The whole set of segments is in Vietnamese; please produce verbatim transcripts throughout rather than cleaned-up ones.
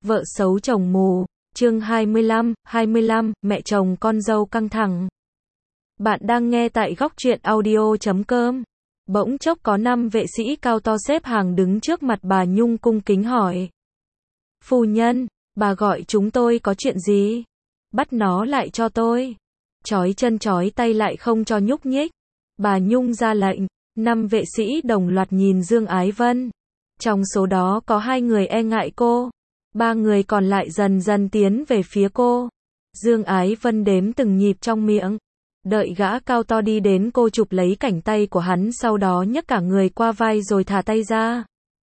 Vợ xấu chồng mù, chương hai mươi lăm, hai mươi lăm, mẹ chồng con dâu căng thẳng. Bạn đang nghe tại góc truyện audio chấm com. Bỗng chốc có năm vệ sĩ cao to xếp hàng đứng trước mặt bà Nhung cung kính hỏi. Phu nhân, bà gọi chúng tôi có chuyện gì? Bắt nó lại cho tôi. Chói chân chói tay lại không cho nhúc nhích. Bà Nhung ra lệnh, năm vệ sĩ đồng loạt nhìn Dương Ái Vân. Trong số đó có hai người e ngại cô. Ba người còn lại dần dần tiến về phía cô. Dương Ái Vân đếm từng nhịp trong miệng. Đợi gã cao to đi đến cô chụp lấy cảnh tay của hắn, sau đó nhấc cả người qua vai rồi thả tay ra.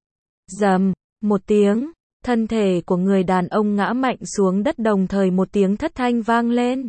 Rầm, một tiếng, thân thể của người đàn ông ngã mạnh xuống đất, đồng thời một tiếng thất thanh vang lên.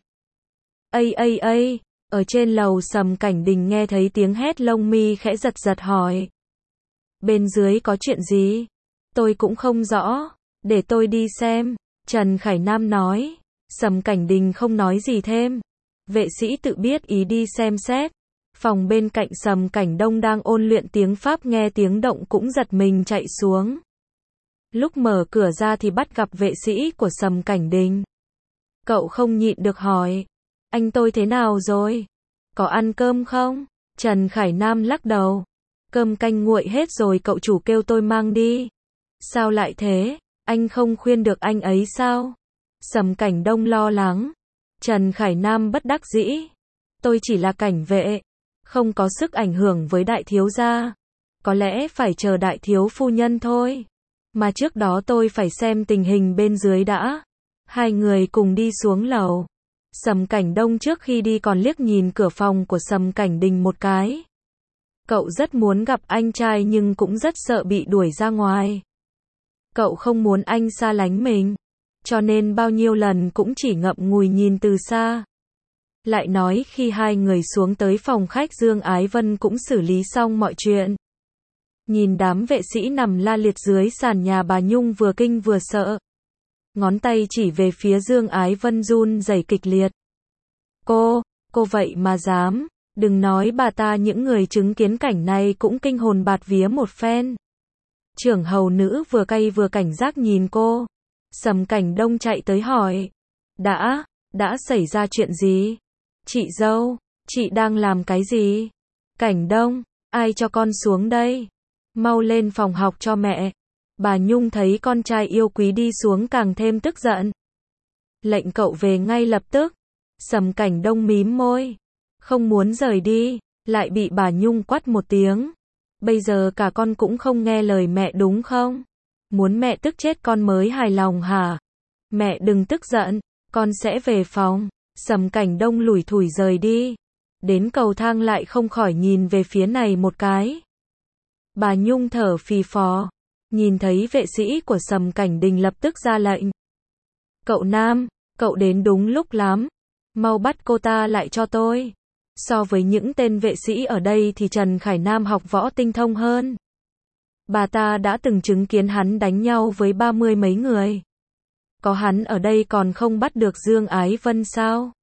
Ây ây ây, ở trên lầu Sầm Cảnh Đình nghe thấy tiếng hét, lông mi khẽ giật giật hỏi. Bên dưới có chuyện gì? Tôi cũng không rõ. Để tôi đi xem, Trần Khải Nam nói. Sầm Cảnh Đình không nói gì thêm. Vệ sĩ tự biết ý đi xem xét. Phòng bên cạnh Sầm Cảnh Đông đang ôn luyện tiếng Pháp nghe tiếng động cũng giật mình chạy xuống. Lúc mở cửa ra thì bắt gặp vệ sĩ của Sầm Cảnh Đình. Cậu không nhịn được hỏi. Anh tôi thế nào rồi? Có ăn cơm không? Trần Khải Nam lắc đầu. Cơm canh nguội hết rồi, cậu chủ kêu tôi mang đi. Sao lại thế? Anh không khuyên được anh ấy sao? Sầm Cảnh Đông lo lắng. Trần Khải Nam bất đắc dĩ. Tôi chỉ là cảnh vệ, không có sức ảnh hưởng với đại thiếu gia. Có lẽ phải chờ đại thiếu phu nhân thôi. Mà trước đó tôi phải xem tình hình bên dưới đã. Hai người cùng đi xuống lầu. Sầm Cảnh Đông trước khi đi còn liếc nhìn cửa phòng của Sầm Cảnh Đình một cái. Cậu rất muốn gặp anh trai nhưng cũng rất sợ bị đuổi ra ngoài. Cậu không muốn anh xa lánh mình, cho nên bao nhiêu lần cũng chỉ ngậm ngùi nhìn từ xa. Lại nói khi hai người xuống tới phòng khách, Dương Ái Vân cũng xử lý xong mọi chuyện. Nhìn đám vệ sĩ nằm la liệt dưới sàn nhà, bà Nhung vừa kinh vừa sợ. Ngón tay chỉ về phía Dương Ái Vân run rẩy kịch liệt. Cô, cô vậy mà dám, đừng nói bà ta, những người chứng kiến cảnh này cũng kinh hồn bạt vía một phen. Trưởng hầu nữ vừa cay vừa cảnh giác nhìn cô. Sầm Cảnh Đông chạy tới hỏi. Đã, đã xảy ra chuyện gì? Chị dâu, chị đang làm cái gì? Cảnh Đông, ai cho con xuống đây? Mau lên phòng học cho mẹ. Bà Nhung thấy con trai yêu quý đi xuống càng thêm tức giận. Lệnh cậu về ngay lập tức. Sầm Cảnh Đông mím môi, không muốn rời đi, lại bị bà Nhung quát một tiếng. Bây giờ cả con cũng không nghe lời mẹ đúng không? Muốn mẹ tức chết con mới hài lòng hả? Mẹ đừng tức giận, con sẽ về phòng. Sầm Cảnh Đông lủi thủi rời đi. Đến cầu thang lại không khỏi nhìn về phía này một cái. Bà Nhung thở phì phò, nhìn thấy vệ sĩ của Sầm Cảnh Đình lập tức ra lệnh. Cậu Nam, cậu đến đúng lúc lắm. Mau bắt cô ta lại cho tôi. So với những tên vệ sĩ ở đây thì Trần Khải Nam học võ tinh thông hơn. Bà ta đã từng chứng kiến hắn đánh nhau với ba mươi mấy người. Có hắn ở đây còn không bắt được Dương Ái Vân sao?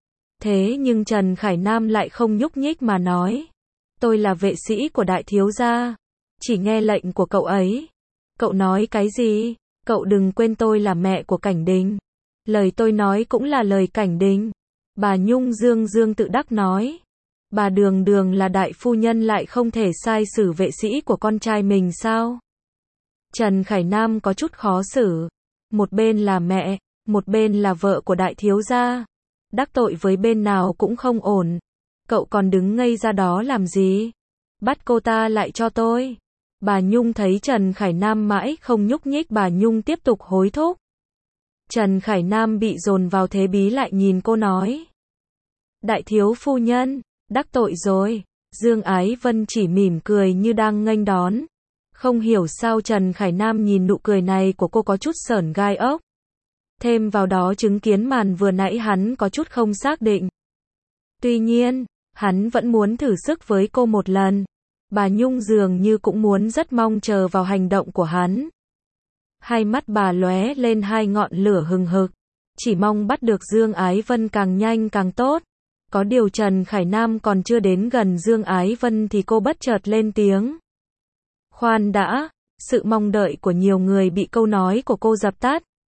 Thế nhưng Trần Khải Nam lại không nhúc nhích mà nói. Tôi là vệ sĩ của đại thiếu gia, chỉ nghe lệnh của cậu ấy. Cậu nói cái gì? Cậu đừng quên tôi là mẹ của Cảnh Đình. Lời tôi nói cũng là lời Cảnh Đình. Bà Nhung dương dương tự đắc nói. Bà đường đường là đại phu nhân lại không thể sai xử vệ sĩ của con trai mình sao? Trần Khải Nam có chút khó xử. Một bên là mẹ, một bên là vợ của đại thiếu gia. Đắc tội với bên nào cũng không ổn. Cậu còn đứng ngây ra đó làm gì? Bắt cô ta lại cho tôi. Bà Nhung thấy Trần Khải Nam mãi không nhúc nhích, bà Nhung tiếp tục hối thúc. Trần Khải Nam bị dồn vào thế bí, lại nhìn cô nói. Đại thiếu phu nhân, đắc tội rồi. Dương Ái Vân chỉ mỉm cười như đang nghênh đón. Không hiểu sao Trần Khải Nam nhìn nụ cười này của cô có chút sởn gai ốc. Thêm vào đó chứng kiến màn vừa nãy hắn có chút không xác định. Tuy nhiên, hắn vẫn muốn thử sức với cô một lần. Bà Nhung dường như cũng muốn rất mong chờ vào hành động của hắn. Hai mắt bà lóe lên hai ngọn lửa hừng hực. Chỉ mong bắt được Dương Ái Vân càng nhanh càng tốt. Có điều Trần Khải Nam còn chưa đến gần Dương Ái Vân thì cô bất chợt lên tiếng. Khoan đã, sự mong đợi của nhiều người bị câu nói của cô dập tắt.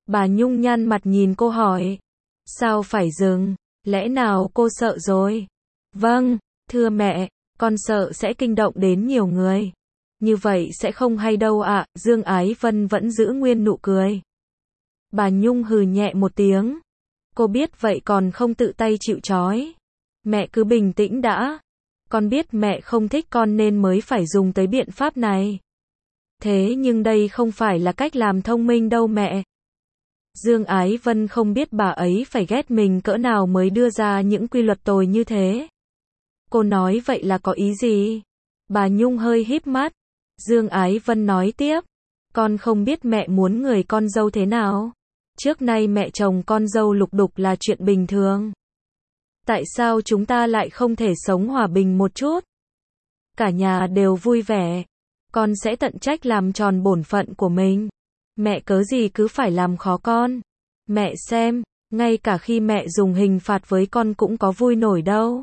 Bà Nhung nhăn mặt nhìn cô hỏi. Sao phải dừng? Lẽ nào cô sợ rồi? Vâng, thưa mẹ, con sợ sẽ kinh động đến nhiều người. Như vậy sẽ không hay đâu ạ, Dương Ái Vân vẫn giữ nguyên nụ cười. Bà Nhung hừ nhẹ một tiếng. Cô biết vậy còn không tự tay chịu trói. Mẹ cứ bình tĩnh đã. Con biết mẹ không thích con nên mới phải dùng tới biện pháp này. Thế nhưng đây không phải là cách làm thông minh đâu mẹ. Dương Ái Vân không biết bà ấy phải ghét mình cỡ nào mới đưa ra những quy luật tồi như thế. Cô nói vậy là có ý gì? Bà Nhung hơi híp mắt. Dương Ái Vân nói tiếp. Con không biết mẹ muốn người con dâu thế nào. Trước nay mẹ chồng con dâu lục đục là chuyện bình thường. Tại sao chúng ta lại không thể sống hòa bình một chút? Cả nhà đều vui vẻ. Con sẽ tận trách làm tròn bổn phận của mình. Mẹ cớ gì cứ phải làm khó con. Mẹ xem, ngay cả khi mẹ dùng hình phạt với con cũng có vui nổi đâu.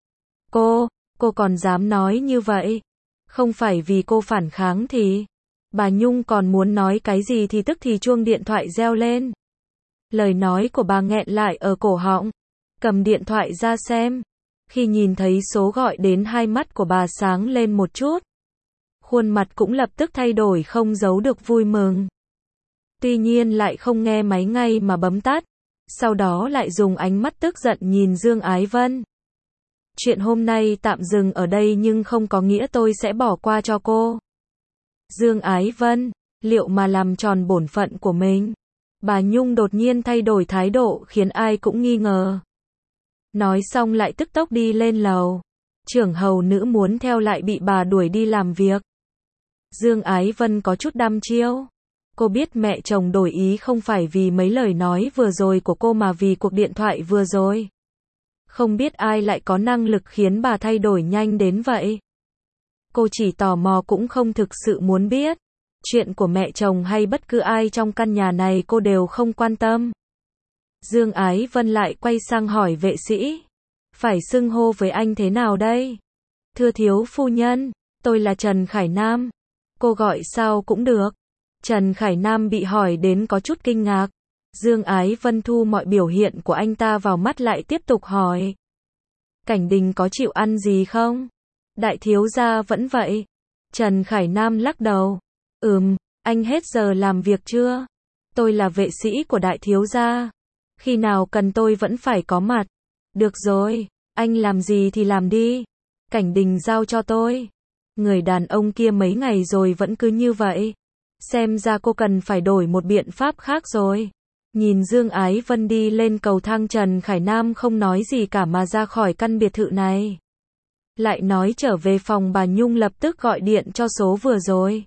Cô, cô còn dám nói như vậy? Không phải vì cô phản kháng thì... Bà Nhung còn muốn nói cái gì thì tức thì chuông điện thoại reo lên. Lời nói của bà nghẹn lại ở cổ họng. Cầm điện thoại ra xem. Khi nhìn thấy số gọi đến, hai mắt của bà sáng lên một chút. Khuôn mặt cũng lập tức thay đổi, không giấu được vui mừng. Tuy nhiên lại không nghe máy ngay mà bấm tắt. Sau đó lại dùng ánh mắt tức giận nhìn Dương Ái Vân. Chuyện hôm nay tạm dừng ở đây nhưng không có nghĩa tôi sẽ bỏ qua cho cô. Dương Ái Vân, liệu mà làm tròn bổn phận của mình? Bà Nhung đột nhiên thay đổi thái độ khiến ai cũng nghi ngờ. Nói xong lại tức tốc đi lên lầu. Trưởng hầu nữ muốn theo lại bị bà đuổi đi làm việc. Dương Ái Vân có chút đăm chiêu. Cô biết mẹ chồng đổi ý không phải vì mấy lời nói vừa rồi của cô mà vì cuộc điện thoại vừa rồi. Không biết ai lại có năng lực khiến bà thay đổi nhanh đến vậy. Cô chỉ tò mò cũng không thực sự muốn biết. Chuyện của mẹ chồng hay bất cứ ai trong căn nhà này cô đều không quan tâm. Dương Ái Vân lại quay sang hỏi vệ sĩ. Phải xưng hô với anh thế nào đây? Thưa thiếu phu nhân, tôi là Trần Khải Nam. Cô gọi sao cũng được. Trần Khải Nam bị hỏi đến có chút kinh ngạc. Dương Ái Vân thu mọi biểu hiện của anh ta vào mắt lại tiếp tục hỏi. Cảnh Đình có chịu ăn gì không? Đại thiếu gia vẫn vậy. Trần Khải Nam lắc đầu. Ừm, anh hết giờ làm việc chưa? Tôi là vệ sĩ của đại thiếu gia. Khi nào cần tôi vẫn phải có mặt. Được rồi, anh làm gì thì làm đi. Cảnh Đình giao cho tôi. Người đàn ông kia mấy ngày rồi vẫn cứ như vậy. Xem ra cô cần phải đổi một biện pháp khác rồi. Nhìn Dương Ái Vân đi lên cầu thang, Trần Khải Nam không nói gì cả mà ra khỏi căn biệt thự này. Lại nói trở về phòng, bà Nhung lập tức gọi điện cho số vừa rồi.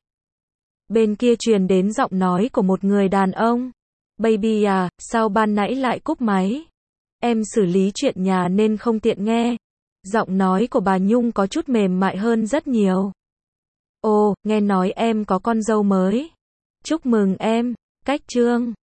Bên kia truyền đến giọng nói của một người đàn ông. Baby à, sao ban nãy lại cúp máy? Em xử lý chuyện nhà nên không tiện nghe. Giọng nói của bà Nhung có chút mềm mại hơn rất nhiều. Ồ, nghe nói em có con dâu mới. Chúc mừng em, cách trương.